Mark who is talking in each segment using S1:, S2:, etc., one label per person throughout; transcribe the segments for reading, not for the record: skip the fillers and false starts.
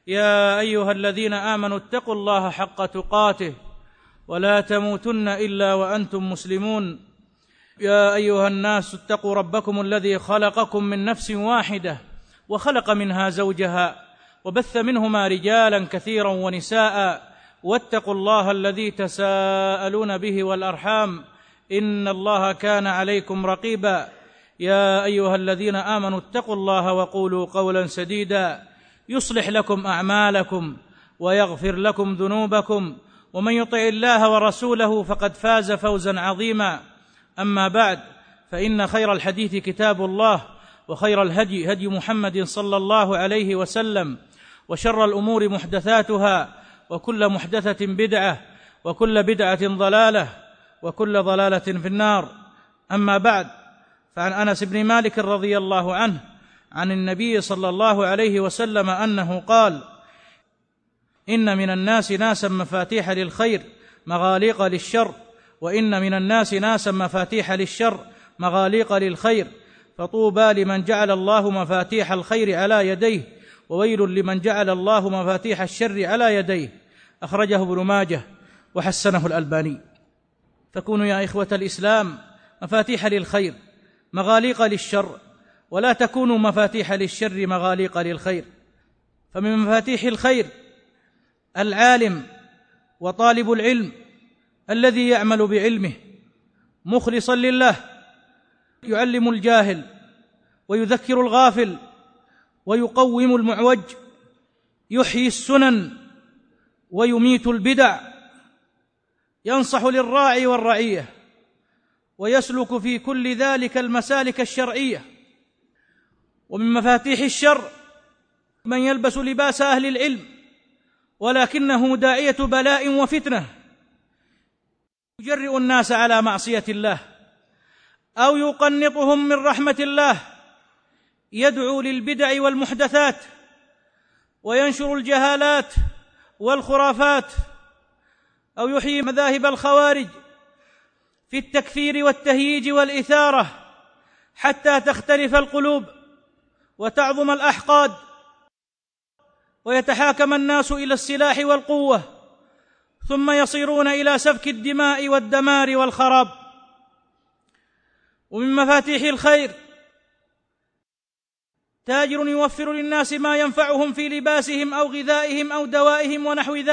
S1: يا أيها الذين آمنوا اتقوا الله حق تقاته ولا تموتن إلا وأنتم مسلمون. يا أيها الناس اتقوا ربكم الذي خلقكم من نفس واحدة وخلق منها زوجها وبث منهما رجالا كثيرا ونساء، واتقوا الله الذي تساءلون به والأرحام إن الله كان عليكم رقيبا. يا أيها الذين آمنوا اتقوا الله وقولوا قولا سديدا يصلح لكم أعمالكم ويغفر لكم ذنوبكم، ومن يطع الله ورسوله فقد فاز فوزا عظيما. أما بعد، فإن خير الحديث كتاب الله، وخير الهدي هدي محمد صلى الله عليه وسلم، وشر الأمور محدثاتها، وكل محدثة بدعة، وكل بدعة ضلالة، وكل ضلالة في النار. أما بعد، فعن أنس بن مالك رضي الله عنه عن النبي صلى الله عليه وسلم أنه قال: إن من الناس ناسا مفاتيح للخير مغاليق للشر، وإن من الناس ناسا مفاتيح للشر مغاليق للخير، فطوبى لمن جعل الله مفاتيح الخير على يديه، وويل لمن جعل الله مفاتيح الشر على يديه. أخرجه ابن ماجه وحسنه الألباني. فكونوا يا إخوة الإسلام مفاتيح للخير مغاليق للشر، ولا تكونوا مفاتيح للشر مغاليق للخير. فمن مفاتيح الخير العالم وطالب العلم الذي يعمل بعلمه مخلصا لله، يعلم الجاهل ويذكر الغافل ويقوم المعوج، يحيي السنن ويميت البدع، ينصح للراعي والرعية، ويسلك في كل ذلك المسالك الشرعية. ومن مفاتيح الشر من يلبس لباس أهل العلم ولكنه داعية بلاء وفتنة، يجرئ الناس على معصية الله أو يقنطهم من رحمة الله، يدعو للبدع والمحدثات، وينشر الجهالات والخرافات، أو يحيي مذاهب الخوارج في التكفير والتهييج والإثارة حتى تختلف القلوب وتعظم الأحقاد ويتحاكم الناس إلى السلاح والقوة، ثم يصيرون إلى سفك الدماء والدمار والخراب. ومن مفاتيح الخير تاجر يوفر للناس ما ينفعهم في لباسهم أو غذائهم أو دوائهم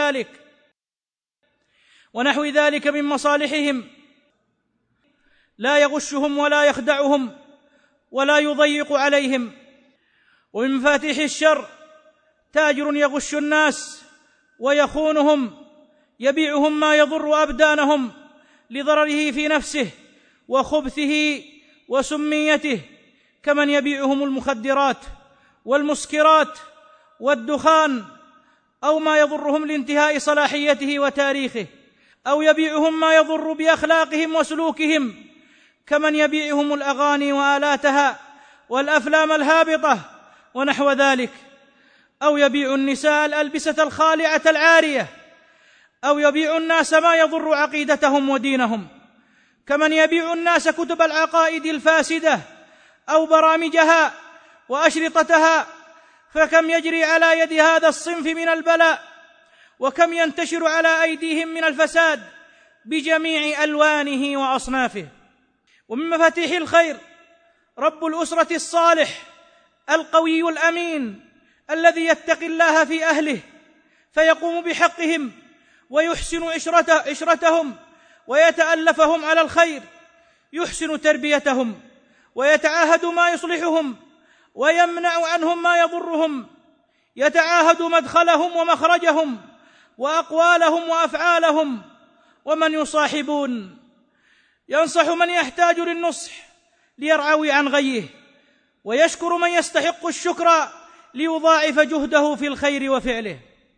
S1: ونحو ذلك من مصالحهم، لا يغشهم ولا يخدعهم ولا يضيق عليهم. ومن مفاتيح الشر تاجر يغش الناس ويخونهم، يبيعهم ما يضر أبدانهم لضرره في نفسه وخبثه وسميته، كمن يبيعهم المخدرات والمسكرات والدخان، أو ما يضرهم لانتهاء صلاحيته وتاريخه، أو يبيعهم ما يضر بأخلاقهم وسلوكهم، كمن يبيعهم الأغاني وآلاتها والأفلام الهابطة ونحو ذلك، أو يبيع النساء الألبسة الخالعة العارية، أو يبيع الناس ما يضر عقيدتهم ودينهم، كمن يبيع الناس كتب العقائد الفاسدة أو برامجها وأشرطتها. فكم يجري على يد هذا الصنف من البلاء، وكم ينتشر على أيديهم من الفساد بجميع ألوانه وأصنافه. ومن مفاتيح الخير رب الأسرة الصالح القوي الأمين الذي يتقي الله في أهله فيقوم بحقهم ويحسن عشرتهم ويتألفهم على الخير، يحسن تربيتهم ويتعاهد ما يصلحهم ويمنع عنهم ما يضرهم، يتعاهد مدخلهم ومخرجهم وأقوالهم وأفعالهم ومن يصاحبون، ينصح من يحتاج للنصح ليرعوي عن غيه، ويشكر من يستحق الشكر ليضاعف جهده في الخير وفعله.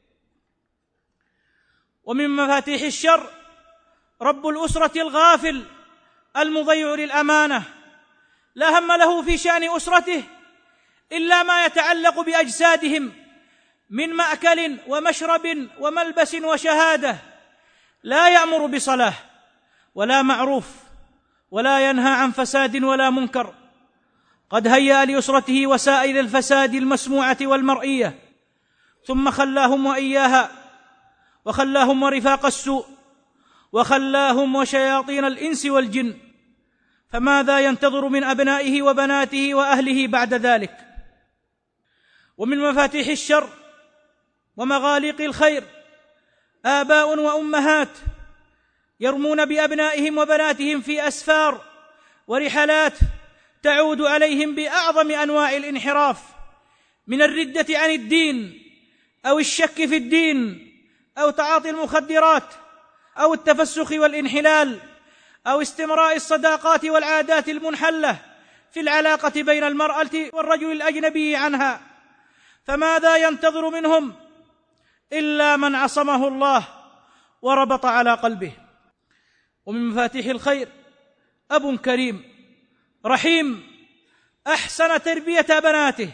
S1: ومن مفاتيح الشر رب الأسرة الغافل المضيع للأمانة، لا هم له في شأن أسرته إلا ما يتعلق بأجسادهم من مأكل ومشرب وملبس وشهادة، لا يأمر بصلاح ولا معروف ولا ينهى عن فساد ولا منكر، قد هيأ لأسرته وسائل الفساد المسموعة والمرئية، ثم خلاهم وإياها، وخلاهم ورفاق السوء، وخلاهم وشياطين الإنس والجن، فماذا ينتظر من أبنائه وبناته وأهله بعد ذلك؟ ومن مفاتيح الشر ومغاليق الخير آباء وأمهات يرمون بأبنائهم وبناتهم في أسفار ورحلات تعود عليهم بأعظم أنواع الانحراف، من الردة عن الدين أو الشك في الدين أو تعاطي المخدرات أو التفسخ والانحلال أو استمراء الصداقات والعادات المنحلة في العلاقة بين المرأة والرجل الأجنبي عنها، فماذا ينتظر منهم إلا من عصمه الله وربط على قلبه؟ ومن مفاتيح الخير أب كريم رحيم أحسن تربية بناته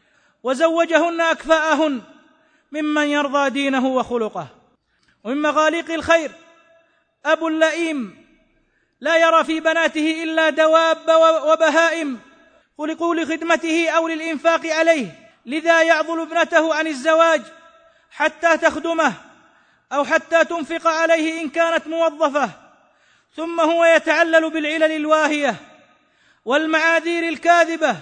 S1: وزوجهن أكفاءهن ممن يرضى دينه وخلقه. ومن مغاليق الخير أب لئيم لا يرى في بناته إلا دواب وبهائم خلقوا لخدمته أو للإنفاق عليه، لذا يعضل ابنته عن الزواج حتى تخدمه أو حتى تنفق عليه إن كانت موظفة، ثم هو يتعلل بالعلل الواهية والمعاذير الكاذبة،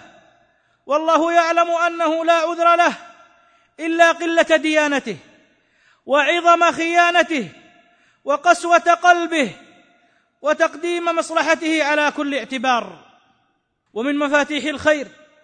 S1: والله يعلم أنه لا عذر له إلا قلة ديانته وعظم خيانته وقسوة قلبه وتقديم مصلحته على كل اعتبار. ومن مفاتيح الخير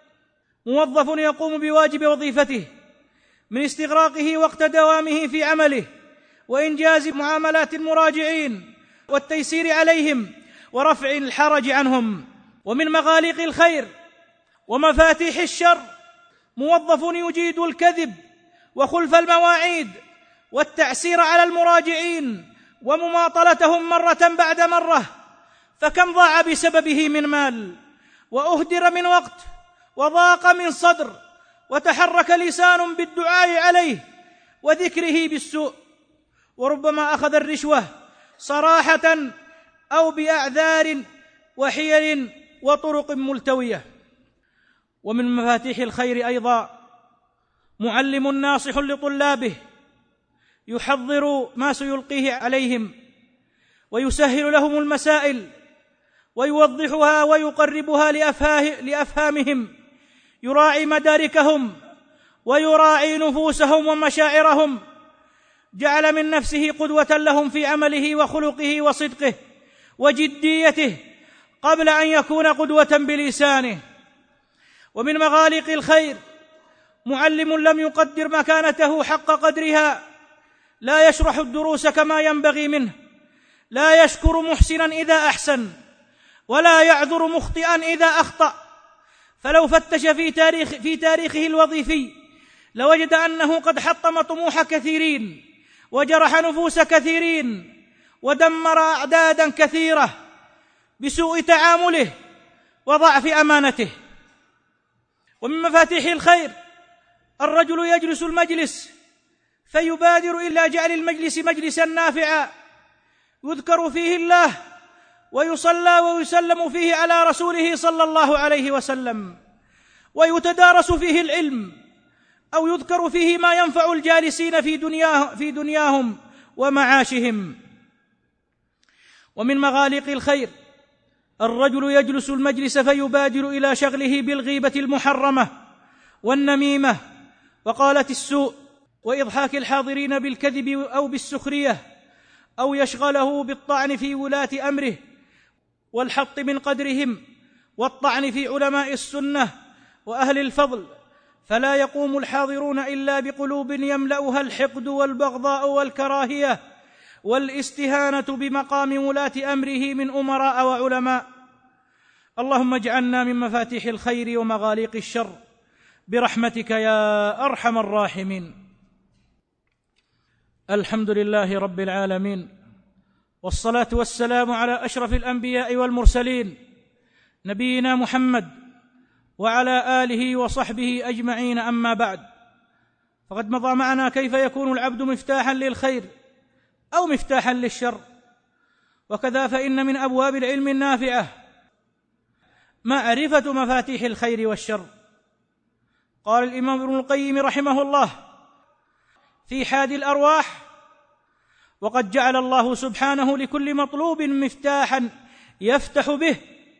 S1: موظف يقوم بواجب وظيفته من استغراقه وقت دوامه في عمله وإنجاز معاملات المراجعين والتيسير عليهم ورفع الحرج عنهم. ومن مغاليق الخير ومفاتيح الشر موظف يجيد الكذب وخلف المواعيد والتعسير على المراجعين ومماطلتهم مرة بعد مرة، فكم ضاع بسببه من مال وأهدر من وقت وضاق من صدر وتحرك لسان بالدعاء عليه وذكره بالسوء، وربما أخذ الرشوة صراحة أو بأعذار وحيل وطرق ملتوية. ومن مفاتيح الخير أيضا معلم ناصح لطلابه يحضر ما سيلقيه عليهم ويسهل لهم المسائل ويوضحها ويقربها لأفهامهم، يراعي مداركهم ويراعي نفوسهم ومشاعرهم، جعل من نفسه قدوة لهم في عمله وخلقه وصدقه وجديته قبل أن يكون قدوة بلسانه. ومن مغاليق الخير معلم لم يقدر مكانته حق قدرها، لا يشرح الدروس كما ينبغي منه، لا يشكر محسنا إذا أحسن ولا يعذر مخطئا إذا أخطأ، فلو فتش في تاريخه الوظيفي لوجد أنه قد حطم طموح كثيرين وجرح نفوس كثيرين ودمر أعدادا كثيرة بسوء تعامله وضعف أمانته. ومن مفاتيح الخير الرجل يجلس المجلس فيبادر إلى جعل المجلس مجلسا نافعا يذكر فيه الله ويصلى ويسلم فيه على رسوله صلى الله عليه وسلم، ويتدارس فيه العلم أو يذكر فيه ما ينفع الجالسين في دنياهم ومعاشهم. ومن مغاليق الخير الرجل يجلس المجلس فيبادر إلى شغله بالغيبة المحرمة والنميمة وقالة السوء وإضحاك الحاضرين بالكذب أو بالسخرية، أو يشغله بالطعن في ولاة أمره والحط من قدرهم والطعن في علماء السنة وأهل الفضل، فلا يقوم الحاضرون إلا بقلوب يملأها الحقد والبغضاء والكراهية والاستهانة بمقام ولاة أمره من أمراء وعلماء. اللهم اجعلنا من مفاتيح الخير ومغاليق الشر برحمتك يا أرحم الراحمين. الحمد لله رب العالمين، والصلاة والسلام على أشرف الأنبياء والمرسلين نبينا محمد وعلى آله وصحبه أجمعين، أما بعد، فقد مضى معنا كيف يكون العبد مفتاحا للخير أو مفتاحا للشر، وكذا فإن من أبواب العلم النافعة معرفة مفاتيح الخير والشر. قال الإمام ابن القيم رحمه الله: في حادي الأرواح. وقد جعل الله سبحانه لكل مطلوب مفتاحا يفتح به،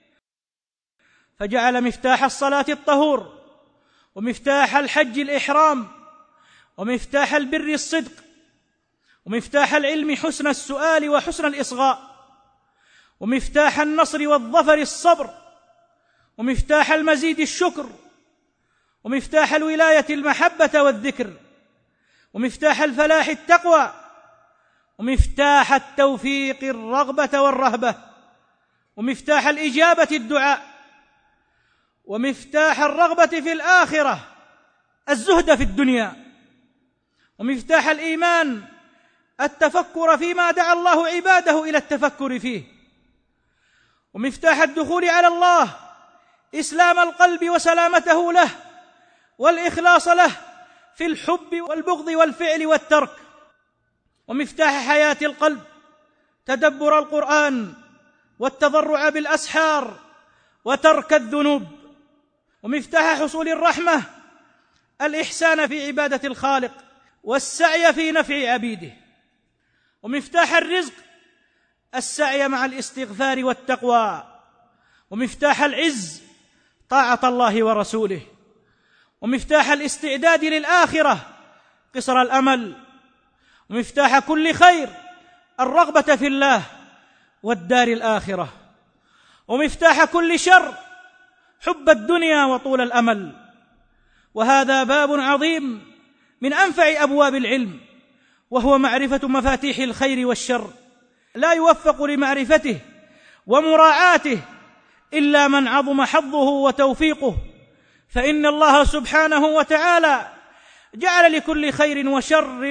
S1: فجعل مفتاح الصلاة الطهور، ومفتاح الحج الإحرام، ومفتاح البر الصدق، ومفتاح العلم حسن السؤال وحسن الإصغاء، ومفتاح النصر والظفر الصبر، ومفتاح المزيد الشكر، ومفتاح الولاية المحبة والذكر، ومفتاح الفلاح التقوى، ومفتاح التوفيق الرغبة والرهبة، ومفتاح الإجابة الدعاء، ومفتاح الرغبة في الآخرة الزهد في الدنيا، ومفتاح الإيمان التفكر فيما دعا الله عباده إلى التفكر فيه، ومفتاح الدخول على الله إسلام القلب وسلامته له والإخلاص له في الحب والبغض والفعل والترك، ومفتاح حياة القلب تدبر القرآن والتضرع بالأسحار وترك الذنوب، ومفتاح حصول الرحمة الإحسان في عبادة الخالق والسعي في نفع عبيده، ومفتاح الرزق السعي مع الاستغفار والتقوى، ومفتاح العز طاعة الله ورسوله، ومفتاح الاستعداد للآخرة قصر الأمل، ومفتاح كل خير الرغبة في الله والدار الآخرة، ومفتاح كل شر حب الدنيا وطول الأمل. وهذا باب عظيم من أنفع أبواب العلم، وهو معرفة مفاتيح الخير والشر، لا يوفق لمعرفته ومراعاته إلا من عظم حظه وتوفيقه، فإن الله سبحانه وتعالى جعل لكل خير وشر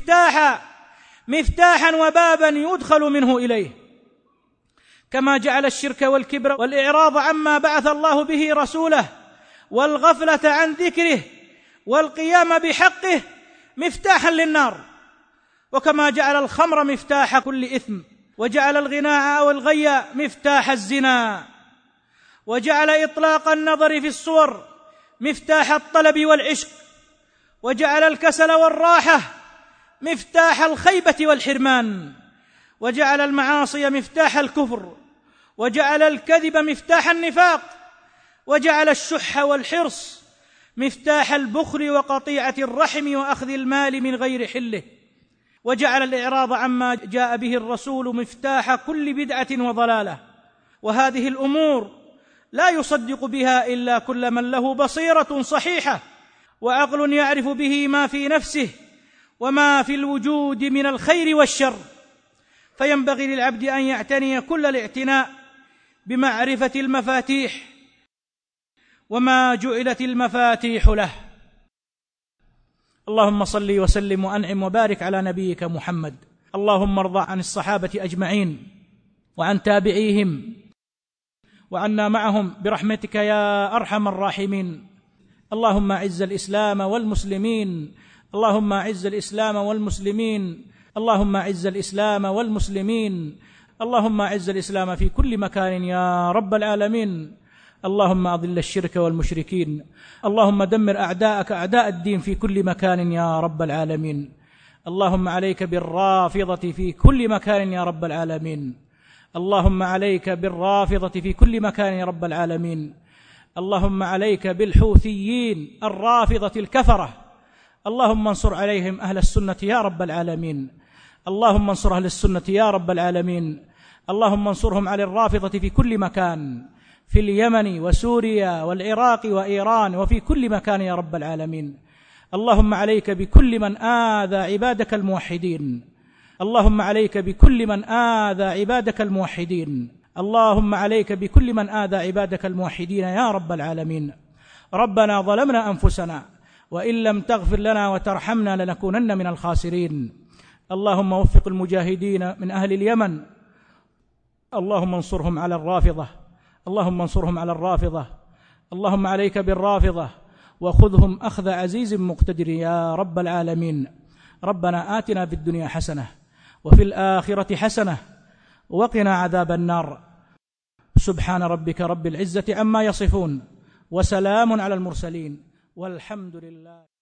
S1: مفتاحا وبابا يدخل منه إليه، كما جعل الشرك والكبر والإعراض عما بعث الله به رسوله والغفلة عن ذكره والقيام بحقه مفتاحا للنار، وكما جعل الخمر مفتاح كل إثم، وجعل الغناء أو الغي مفتاح الزنا، وجعل إطلاق النظر في الصور مفتاح الطلب والعشق، وجعل الكسل والراحة مفتاح الخيبة والحرمان، وجعل المعاصي مفتاح الكفر، وجعل الكذب مفتاح النفاق، وجعل الشح والحرص مفتاح البخل وقطيعة الرحم وأخذ المال من غير حله، وجعل الإعراض عما جاء به الرسول مفتاح كل بدعة وضلالة. وهذه الأمور لا يصدق بها إلا كل من له بصيرة صحيحة وعقل يعرف به ما في نفسه وما في الوجود من الخير والشر، فينبغي للعبد أن يعتني كل الاعتناء بمعرفة المفاتيح وما جعلت المفاتيح له. اللهم صل وسلم وأنعم وبارك على نبيك محمد. اللهم ارض عن الصحابة أجمعين وعن تابعيهم وعنا معهم برحمتك يا أرحم الراحمين. اللهم أعز الإسلام والمسلمين، اللهم أعز الإسلام والمسلمين، اللهم أعز الإسلام والمسلمين، اللهم أعز الإسلام في كل مكان يا رب العالمين. اللهم أضل الشرك والمشركين، اللهم دمر أعداءك أعداء الدين في كل مكان يا رب العالمين. اللهم عليك بالرافضة في كل مكان يا رب العالمين، اللهم عليك بالرافضة في كل مكان يا رب العالمين. اللهم عليك بالحوثيين الرافضة الكفرة، اللهم انصر عليهم أهل السنة يا رب العالمين، اللهم انصر أهل السنة يا رب العالمين. اللهم انصرهم على الرافضة في كل مكان، في اليمن وسوريا والعراق وإيران وفي كل مكان يا رب العالمين. اللهم عليك بكل من آذى عبادك الموحدين، اللهم عليك بكل من آذى عبادك الموحدين، اللهم عليك بكل من آذى عبادك الموحدين يا رب العالمين. ربنا ظلمنا أنفسنا وإن لم تغفر لنا وترحمنا لنكونن من الخاسرين. اللهم وفق المجاهدين من أهل اليمن، اللهم انصرهم على الرافضة، اللهم انصرهم على الرافضة، اللهم عليك بالرافضة وخذهم أخذ عزيز مقتدر يا رب العالمين. ربنا آتنا في الدنيا حسنة وفي الآخرة حسنة وقنا عذاب النار. سبحان ربك رب العزة عما يصفون وسلام على المرسلين والحمد لله.